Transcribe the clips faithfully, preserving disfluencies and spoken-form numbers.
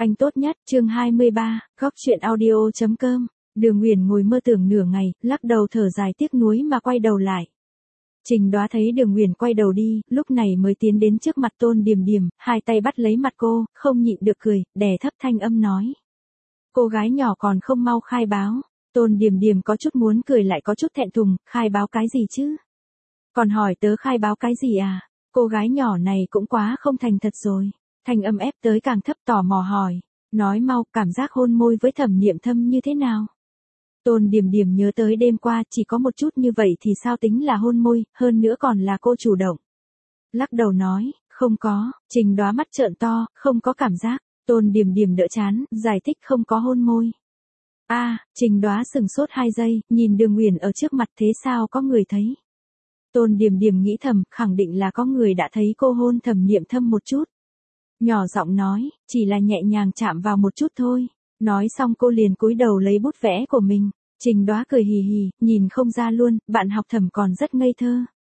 Anh tốt nhất, chương hai mươi ba, góc chuyện audio chấm com. Đường Uyển ngồi mơ tưởng nửa ngày, lắc đầu thở dài tiếc nuối mà quay đầu lại. Trình Đoá thấy Đường Uyển quay đầu đi, lúc này mới tiến đến trước mặt Tôn Điềm Điềm, hai tay bắt lấy mặt cô, không nhịn được cười, đè thấp thanh âm nói. Cô gái nhỏ còn không mau khai báo. Tôn Điềm Điềm có chút muốn cười lại có chút thẹn thùng, khai báo cái gì chứ? Còn hỏi tớ khai báo cái gì à? Cô gái nhỏ này cũng quá không thành thật rồi. Thanh âm ép tới càng thấp tò mò hỏi. Nói mau, cảm giác hôn môi với Thẩm Niệm Thâm như thế nào? Tôn Điềm Điềm nhớ tới đêm qua chỉ có một chút như vậy thì sao tính là hôn môi, hơn nữa còn là cô chủ động. Lắc đầu nói, không có. Trình Đoá mắt trợn to, không có cảm giác. Tôn Điềm Điềm đỡ chán, giải thích không có hôn môi. A, à, Trình Đoá sừng sốt hai giây, nhìn Đường Uyển ở trước mặt thế sao có người thấy. Tôn Điềm Điềm nghĩ thầm, khẳng định là có người đã thấy cô hôn Thẩm Niệm Thâm một chút. Nhỏ giọng nói, chỉ là nhẹ nhàng chạm vào một chút thôi. Nói xong cô liền cúi đầu lấy bút vẽ của mình. Trình Đoá cười hì hì, nhìn không ra luôn, bạn học Thẩm còn rất ngây thơ.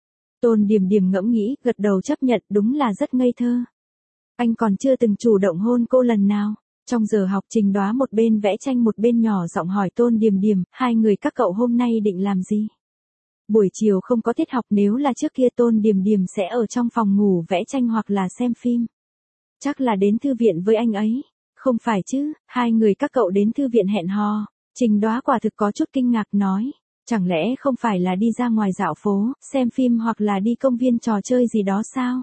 Tôn Điềm Điềm ngẫm nghĩ, gật đầu chấp nhận, đúng là rất ngây thơ. Anh còn chưa từng chủ động hôn cô lần nào. Trong giờ học Trình Đoá một bên vẽ tranh một bên nhỏ giọng hỏi Tôn Điềm Điềm, hai người các cậu hôm nay định làm gì? Buổi chiều không có tiết học, nếu là trước kia Tôn Điềm Điềm sẽ ở trong phòng ngủ vẽ tranh hoặc là xem phim. Chắc là đến thư viện với anh ấy. Không phải chứ, hai người các cậu đến thư viện hẹn hò. Trình Đoá quả thực có chút kinh ngạc nói. Chẳng lẽ không phải là đi ra ngoài dạo phố, xem phim hoặc là đi công viên trò chơi gì đó sao?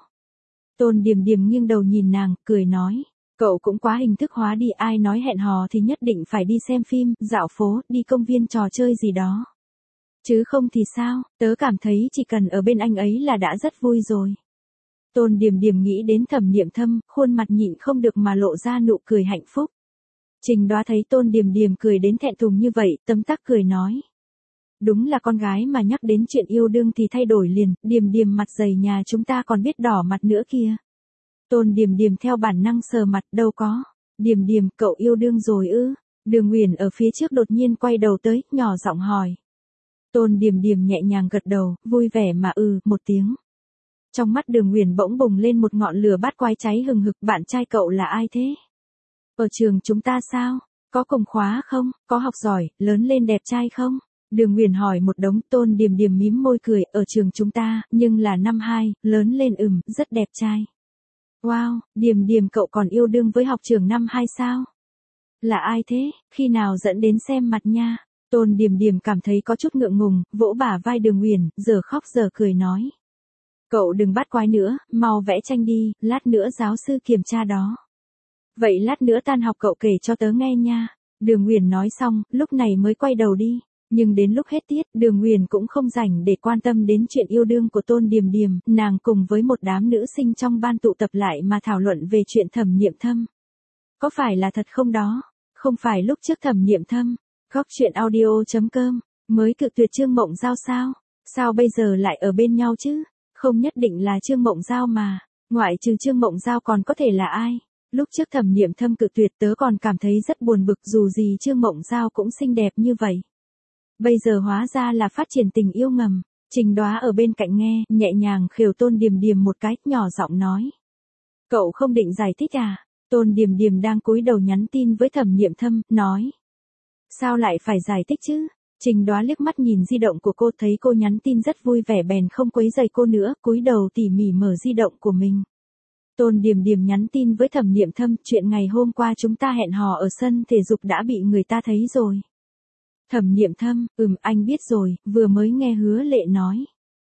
Tôn Điềm Điềm nghiêng đầu nhìn nàng, cười nói. Cậu cũng quá hình thức hóa đi, ai nói hẹn hò thì nhất định phải đi xem phim, dạo phố, đi công viên trò chơi gì đó. Chứ không thì sao, tớ cảm thấy chỉ cần ở bên anh ấy là đã rất vui rồi. Tôn Điềm Điềm nghĩ đến Thẩm Niệm Thâm, khuôn mặt nhịn không được mà lộ ra nụ cười hạnh phúc. Trình Đoá thấy Tôn Điềm Điềm cười đến thẹn thùng như vậy, tấm tắc cười nói. Đúng là con gái mà nhắc đến chuyện yêu đương thì thay đổi liền, Điềm Điềm mặt dày nhà chúng ta còn biết đỏ mặt nữa kìa. Tôn Điềm Điềm theo bản năng sờ mặt, đâu có. Điềm Điềm, cậu yêu đương rồi ư? Đường Uyển ở phía trước đột nhiên quay đầu tới, nhỏ giọng hỏi. Tôn Điềm Điềm nhẹ nhàng gật đầu, vui vẻ mà ừ, một tiếng. Trong mắt Đường Uyển bỗng bùng lên một ngọn lửa bát quái cháy hừng hực, bạn trai cậu là ai thế? Ở trường chúng ta sao? Có cùng khóa không? Có học giỏi, lớn lên đẹp trai không? Đường Uyển hỏi một đống. Tôn Điềm Điềm mím môi cười, ở trường chúng ta, nhưng là năm hai, lớn lên ừm, rất đẹp trai. Wow, Điềm Điềm cậu còn yêu đương với học trường năm hai sao? Là ai thế, khi nào dẫn đến xem mặt nha? Tôn Điềm Điềm cảm thấy có chút ngượng ngùng, vỗ bả vai Đường Uyển, giờ khóc giờ cười nói. Cậu đừng bắt quái nữa, mau vẽ tranh đi, lát nữa giáo sư kiểm tra đó. Vậy lát nữa tan học cậu kể cho tớ nghe nha. Đường Uyển nói xong, lúc này mới quay đầu đi. Nhưng đến lúc hết tiết, Đường Uyển cũng không rảnh để quan tâm đến chuyện yêu đương của Tôn Điềm Điềm, nàng cùng với một đám nữ sinh trong ban tụ tập lại mà thảo luận về chuyện Thẩm Niệm Thâm. Có phải là thật không đó? Không phải lúc trước Thẩm Niệm Thâm, góc chuyện audio chấm com, mới cự tuyệt Trương Mộng Giao sao? Sao bây giờ lại ở bên nhau chứ? Không nhất định là Trương Mộng Giao mà, ngoại trừ Trương Mộng Giao còn có thể là ai? Lúc trước Thẩm Niệm Thâm cự tuyệt tớ còn cảm thấy rất buồn bực, dù gì Trương Mộng Giao cũng xinh đẹp như vậy. Bây giờ hóa ra là phát triển tình yêu ngầm. Trình Đoá ở bên cạnh nghe, nhẹ nhàng khều Tôn Điềm Điềm một cái, nhỏ giọng nói. Cậu không định giải thích à? Tôn Điềm Điềm đang cúi đầu nhắn tin với Thẩm Niệm Thâm, nói. Sao lại phải giải thích chứ? Trình Đoá liếc mắt nhìn di động của cô, thấy cô nhắn tin rất vui vẻ bèn không quấy rầy cô nữa, cúi đầu tỉ mỉ mở di động của mình. Tôn Điềm Điềm nhắn tin với Thẩm Niệm Thâm, chuyện ngày hôm qua chúng ta hẹn hò ở sân thể dục đã bị người ta thấy rồi. Thẩm Niệm Thâm, ừm anh biết rồi, vừa mới nghe Hứa Lệ nói.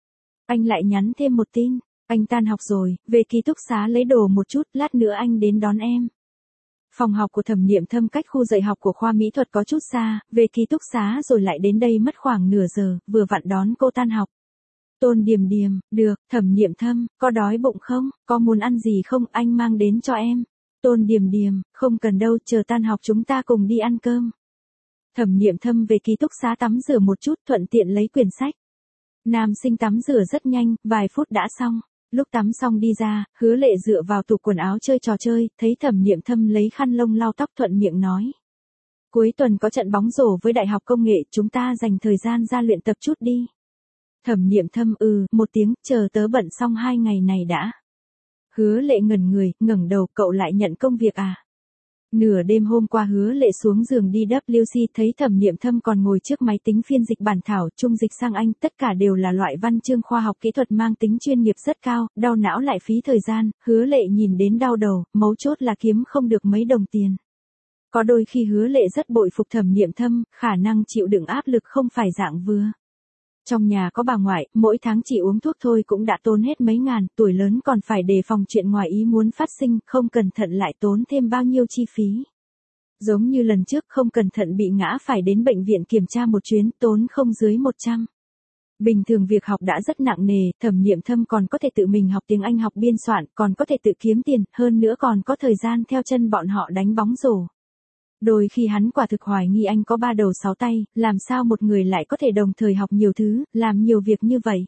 Anh lại nhắn thêm một tin, anh tan học rồi, về ký túc xá lấy đồ một chút, lát nữa anh đến đón em. Phòng học của Thẩm Niệm Thâm cách khu dạy học của khoa mỹ thuật có chút xa, về ký túc xá rồi lại đến đây mất khoảng nửa giờ, vừa vặn đón cô tan học. Tôn Điềm Điềm, được. Thẩm Niệm Thâm, có đói bụng không, có muốn ăn gì không, anh mang đến cho em. Tôn Điềm Điềm, không cần đâu, chờ tan học chúng ta cùng đi ăn cơm. Thẩm Niệm Thâm về ký túc xá tắm rửa một chút, thuận tiện lấy quyển sách. Nam sinh tắm rửa rất nhanh, vài phút đã xong. Lúc tắm xong đi ra, Hứa Lệ dựa vào tủ quần áo chơi trò chơi, thấy Thẩm Niệm Thâm lấy khăn lông lau tóc thuận miệng nói. Cuối tuần có trận bóng rổ với Đại học Công nghệ, chúng ta dành thời gian ra luyện tập chút đi. Thẩm Niệm Thâm ừ, một tiếng, chờ tớ bận xong hai ngày này đã. Hứa Lệ ngẩn người, ngẩng đầu, cậu lại nhận công việc à? Nửa đêm hôm qua Hứa Lệ xuống giường đi vê kép xê thấy Thẩm Niệm Thâm còn ngồi trước máy tính phiên dịch bản thảo, trung dịch sang Anh, tất cả đều là loại văn chương khoa học kỹ thuật mang tính chuyên nghiệp rất cao, đau não lại phí thời gian, Hứa Lệ nhìn đến đau đầu, mấu chốt là kiếm không được mấy đồng tiền. Có đôi khi Hứa Lệ rất bội phục Thẩm Niệm Thâm, khả năng chịu đựng áp lực không phải dạng vừa. Trong nhà có bà ngoại, mỗi tháng chỉ uống thuốc thôi cũng đã tốn hết mấy ngàn, tuổi lớn còn phải đề phòng chuyện ngoài ý muốn phát sinh, không cẩn thận lại tốn thêm bao nhiêu chi phí. Giống như lần trước không cẩn thận bị ngã phải đến bệnh viện kiểm tra một chuyến, tốn không dưới một trăm. Bình thường việc học đã rất nặng nề, Thẩm Niệm Thâm còn có thể tự mình học tiếng Anh học biên soạn, còn có thể tự kiếm tiền, hơn nữa còn có thời gian theo chân bọn họ đánh bóng rổ. Đôi khi hắn quả thực hoài nghi anh có ba đầu sáu tay, làm sao một người lại có thể đồng thời học nhiều thứ, làm nhiều việc như vậy.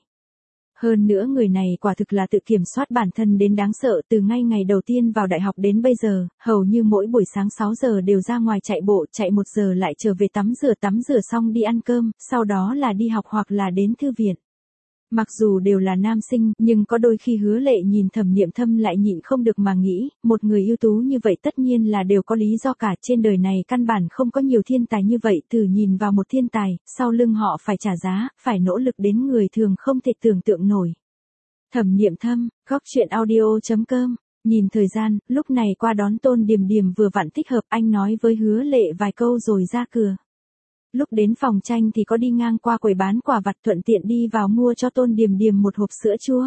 Hơn nữa người này quả thực là tự kiểm soát bản thân đến đáng sợ, từ ngay ngày đầu tiên vào đại học đến bây giờ, hầu như mỗi buổi sáng sáu giờ đều ra ngoài chạy bộ, chạy một giờ lại trở về tắm rửa tắm rửa xong đi ăn cơm, sau đó là đi học hoặc là đến thư viện. Mặc dù đều là nam sinh, nhưng có đôi khi Hứa Lệ nhìn Thẩm Niệm Thâm lại nhịn không được mà nghĩ, một người ưu tú như vậy tất nhiên là đều có lý do cả, trên đời này căn bản không có nhiều thiên tài như vậy, từ nhìn vào một thiên tài, sau lưng họ phải trả giá, phải nỗ lực đến người thường không thể tưởng tượng nổi. Thẩm Niệm Thâm, góc chuyện audio chấm com, nhìn thời gian, lúc này qua đón Tôn Điềm Điềm vừa vặn thích hợp, anh nói với Hứa Lệ vài câu rồi ra cửa. Lúc đến phòng tranh thì có đi ngang qua quầy bán quà vặt, thuận tiện đi vào mua cho Tôn Điềm Điềm một hộp sữa chua.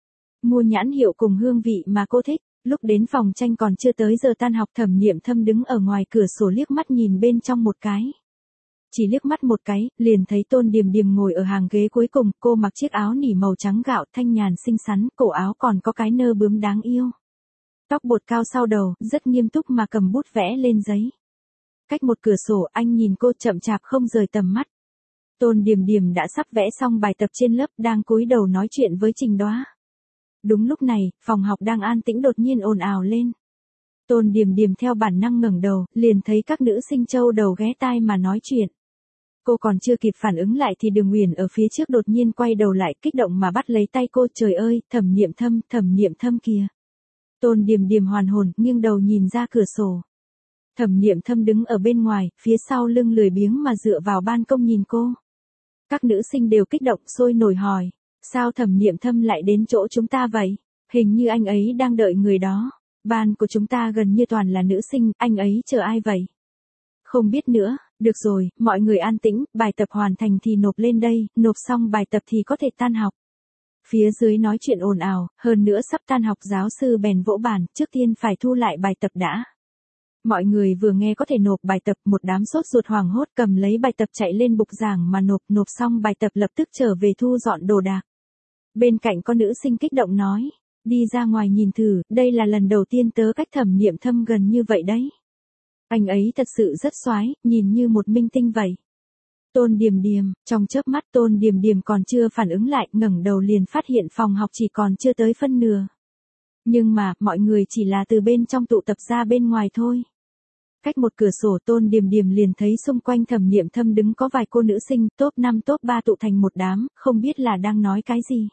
Mua nhãn hiệu cùng hương vị mà cô thích, lúc đến phòng tranh còn chưa tới giờ tan học, Thẩm Niệm Thâm đứng ở ngoài cửa sổ liếc mắt nhìn bên trong một cái. Chỉ liếc mắt một cái, liền thấy Tôn Điềm Điềm ngồi ở hàng ghế cuối cùng, cô mặc chiếc áo nỉ màu trắng gạo thanh nhàn xinh xắn, cổ áo còn có cái nơ bướm đáng yêu. Tóc bột cao sau đầu, rất nghiêm túc mà cầm bút vẽ lên giấy. Cách một cửa sổ anh nhìn cô chậm chạp không rời tầm mắt. Tôn Điềm Điềm đã sắp vẽ xong bài tập trên lớp, đang cúi đầu nói chuyện với Trình Đoá. Đúng lúc này, phòng học đang an tĩnh đột nhiên ồn ào lên. Tôn Điềm Điềm theo bản năng ngẩng đầu, liền thấy các nữ sinh châu đầu ghé tai mà nói chuyện. Cô còn chưa kịp phản ứng lại thì Đường Uyển ở phía trước đột nhiên quay đầu lại, kích động mà bắt lấy tay cô, trời ơi, Thẩm Niệm Thâm, Thẩm Niệm Thâm kìa. Tôn Điềm Điềm hoàn hồn, nghiêng đầu nhìn ra cửa sổ. Thẩm Niệm Thâm đứng ở bên ngoài, phía sau lưng lười biếng mà dựa vào ban công nhìn cô. Các nữ sinh đều kích động sôi nổi hỏi, sao Thẩm Niệm Thâm lại đến chỗ chúng ta vậy? Hình như anh ấy đang đợi người đó. Ban của chúng ta gần như toàn là nữ sinh, anh ấy chờ ai vậy? Không biết nữa, được rồi, mọi người an tĩnh, bài tập hoàn thành thì nộp lên đây, nộp xong bài tập thì có thể tan học. Phía dưới nói chuyện ồn ào, hơn nữa sắp tan học, giáo sư bèn vỗ bàn, trước tiên phải thu lại bài tập đã. Mọi người vừa nghe có thể nộp bài tập, một đám sốt ruột hoảng hốt cầm lấy bài tập chạy lên bục giảng mà nộp, nộp xong bài tập lập tức trở về thu dọn đồ đạc. Bên cạnh có nữ sinh kích động nói, đi ra ngoài nhìn thử, đây là lần đầu tiên tớ cách Thẩm Niệm Thâm gần như vậy đấy. Anh ấy thật sự rất xoái, nhìn như một minh tinh vậy. Tôn Điềm Điềm, trong chớp mắt Tôn Điềm Điềm còn chưa phản ứng lại, ngẩng đầu liền phát hiện phòng học chỉ còn chưa tới phân nửa. Nhưng mà, mọi người chỉ là từ bên trong tụ tập ra bên ngoài thôi. Cách một cửa sổ Tôn Điềm Điềm liền thấy xung quanh Thẩm Niệm Thâm đứng có vài cô nữ sinh, top năm top ba tụ thành một đám, không biết là đang nói cái gì.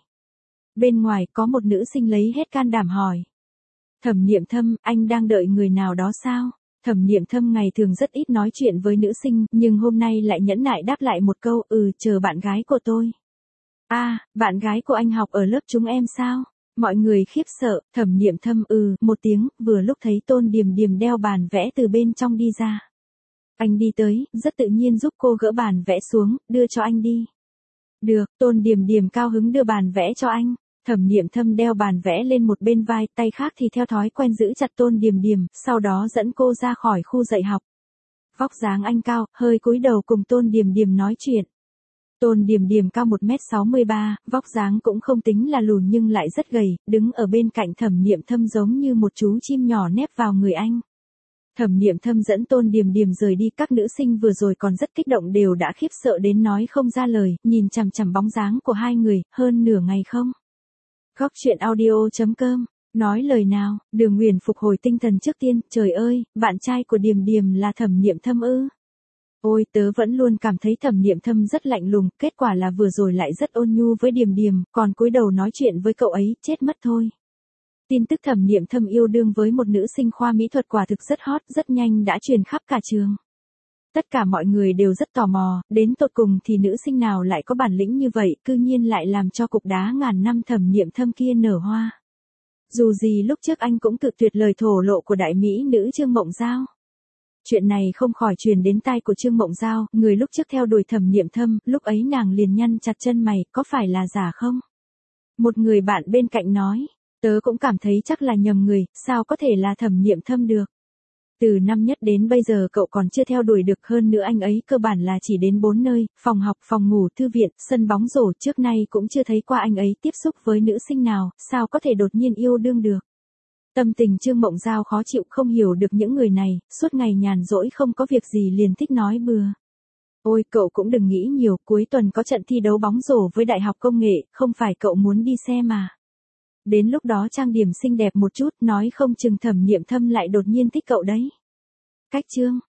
Bên ngoài có một nữ sinh lấy hết can đảm hỏi. Thẩm Niệm Thâm, anh đang đợi người nào đó sao? Thẩm Niệm Thâm ngày thường rất ít nói chuyện với nữ sinh, nhưng hôm nay lại nhẫn nại đáp lại một câu, ừ, chờ bạn gái của tôi. A, à, bạn gái của anh học ở lớp chúng em sao? Mọi người khiếp sợ, Thẩm Niệm Thâm ừ, một tiếng, vừa lúc thấy Tôn Điềm Điềm đeo bàn vẽ từ bên trong đi ra. Anh đi tới, rất tự nhiên giúp cô gỡ bàn vẽ xuống, đưa cho anh đi. Được, Tôn Điềm Điềm cao hứng đưa bàn vẽ cho anh. Thẩm Niệm Thâm đeo bàn vẽ lên một bên vai, tay khác thì theo thói quen giữ chặt Tôn Điềm Điềm, sau đó dẫn cô ra khỏi khu dạy học. Vóc dáng anh cao, hơi cúi đầu cùng Tôn Điềm Điềm nói chuyện. Tôn Điềm Điềm cao một mét sáu mươi ba, vóc dáng cũng không tính là lùn nhưng lại rất gầy, đứng ở bên cạnh Thẩm Niệm Thâm giống như một chú chim nhỏ nép vào người anh. Thẩm Niệm Thâm dẫn Tôn Điềm Điềm rời đi, các nữ sinh vừa rồi còn rất kích động đều đã khiếp sợ đến nói không ra lời, nhìn chằm chằm bóng dáng của hai người, hơn nửa ngày không. Góc chuyện audio chấm com, nói lời nào, Đường Uyển phục hồi tinh thần trước tiên, trời ơi, bạn trai của Điềm Điềm là Thẩm Niệm Thâm ư? Ôi, tớ vẫn luôn cảm thấy Thẩm Niệm Thâm rất lạnh lùng, kết quả là vừa rồi lại rất ôn nhu với Điềm Điềm, còn cúi đầu nói chuyện với cậu ấy, chết mất thôi. Tin tức Thẩm Niệm Thâm yêu đương với một nữ sinh khoa mỹ thuật quả thực rất hot, rất nhanh đã truyền khắp cả trường. Tất cả mọi người đều rất tò mò, đến tột cùng thì nữ sinh nào lại có bản lĩnh như vậy, cư nhiên lại làm cho cục đá ngàn năm Thẩm Niệm Thâm kia nở hoa. Dù gì lúc trước anh cũng tự tuyệt lời thổ lộ của đại mỹ nữ Trương Mộng Giao. Chuyện này không khỏi truyền đến tai của Trương Mộng Giao, người lúc trước theo đuổi Thẩm Niệm Thâm, lúc ấy nàng liền nhăn chặt chân mày, có phải là giả không? Một người bạn bên cạnh nói, tớ cũng cảm thấy chắc là nhầm người, sao có thể là Thẩm Niệm Thâm được. Từ năm nhất đến bây giờ cậu còn chưa theo đuổi được, hơn nữa anh ấy cơ bản là chỉ đến bốn nơi, phòng học, phòng ngủ, thư viện, sân bóng rổ, trước nay cũng chưa thấy qua anh ấy tiếp xúc với nữ sinh nào, sao có thể đột nhiên yêu đương được. Tâm tình Trương Mộng Giao khó chịu, không hiểu được những người này, suốt ngày nhàn rỗi không có việc gì liền thích nói bừa. Ôi cậu cũng đừng nghĩ nhiều, cuối tuần có trận thi đấu bóng rổ với Đại học Công nghệ, không phải cậu muốn đi xem mà. Đến lúc đó trang điểm xinh đẹp một chút, nói không chừng Thẩm Niệm Thâm lại đột nhiên thích cậu đấy. Cách chương